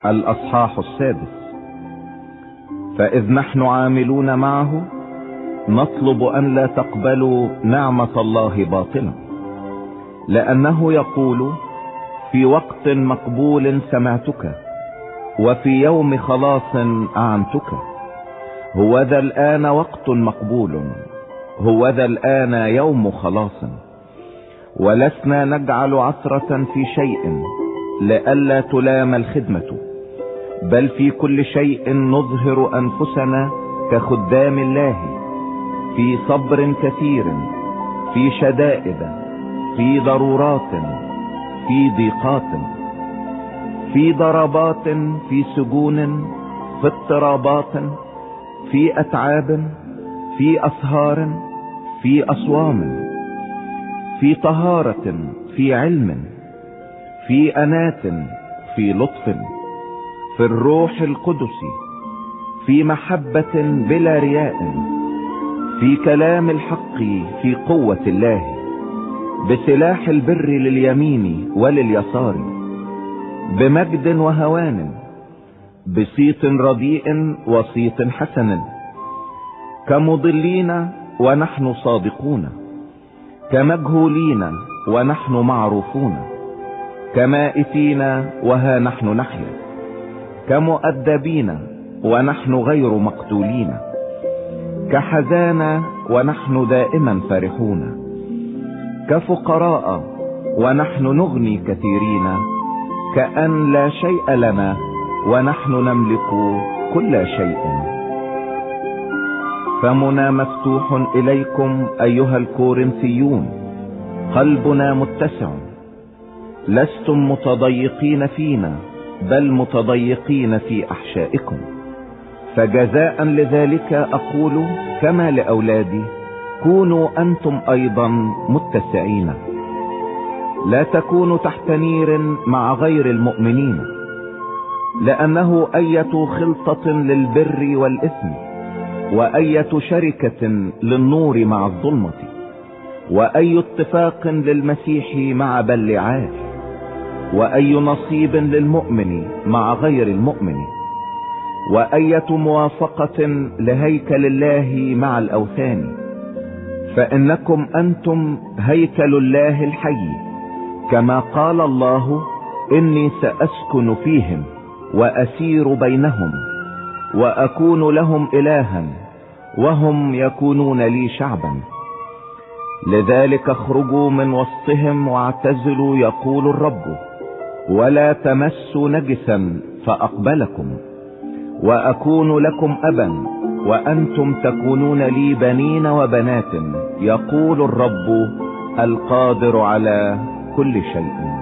الأصحاح 6. فإذ نحن عاملون معه نطلب أن لا تقبلوا نعمة الله باطلا، لأنه يقول: في وقت مقبول سمعتك، وفي يوم خلاص أعنتك. هوذا الآن وقت مقبول، هوذا الآن يوم خلاص. ولسنا نجعل عثرة في شيء لئلا تلام الخدمة، بل في كل شيء نظهر أنفسنا كخدام الله، في صبر كثير، في شدائد، في ضرورات، في ضيقات، في ضربات، في سجون، في اضطرابات، في أتعاب، في أسهار، في أصوام، في طهارة، في علم، في أنات، في لطف، في الروح القدس، في محبة بلا رياء، في كلام الحق، في قوة الله، بسلاح البر لليمين ولليسار، بمجد وهوان، بصيت رديء وصيت حسن، كمضلين ونحن صادقون، كمجهولين ونحن معروفون، كمائتين وها نحن نحيا، كمؤدبين ونحن غير مقتولين، كحزانة ونحن دائما فرحون، كفقراء ونحن نغني كثيرين، كأن لا شيء لنا ونحن نملك كل شيء. فمنا مفتوح إليكم أيها الكورنثيون، قلبنا متسع، لستم متضيقين فينا، بل متضيقين في أحشائكم. فجزاء لذلك أقول كما لأولادي: كونوا أنتم أيضا متسعين، لا تكونوا تحت نير مع غير المؤمنين، لأنه أية خلطة للبر والإثم، وأية شركة للنور مع الظلمة، وأي اتفاق للمسيح مع بلعاه، وأي نصيب للمؤمن مع غير المؤمن، وأية موافقة لهيكل الله مع الأوثان. فإنكم أنتم هيكل الله الحي، كما قال الله: إني سأسكن فيهم وأسير بينهم، وأكون لهم إلها، وهم يكونون لي شعبا. لذلك اخرجوا من وسطهم واعتزلوا، يقول الرب، ولا تمسوا نجسا فأقبلكم، وأكون لكم أبا، وأنتم تكونون لي بنين وبنات، يقول الرب القادر على كل شيء.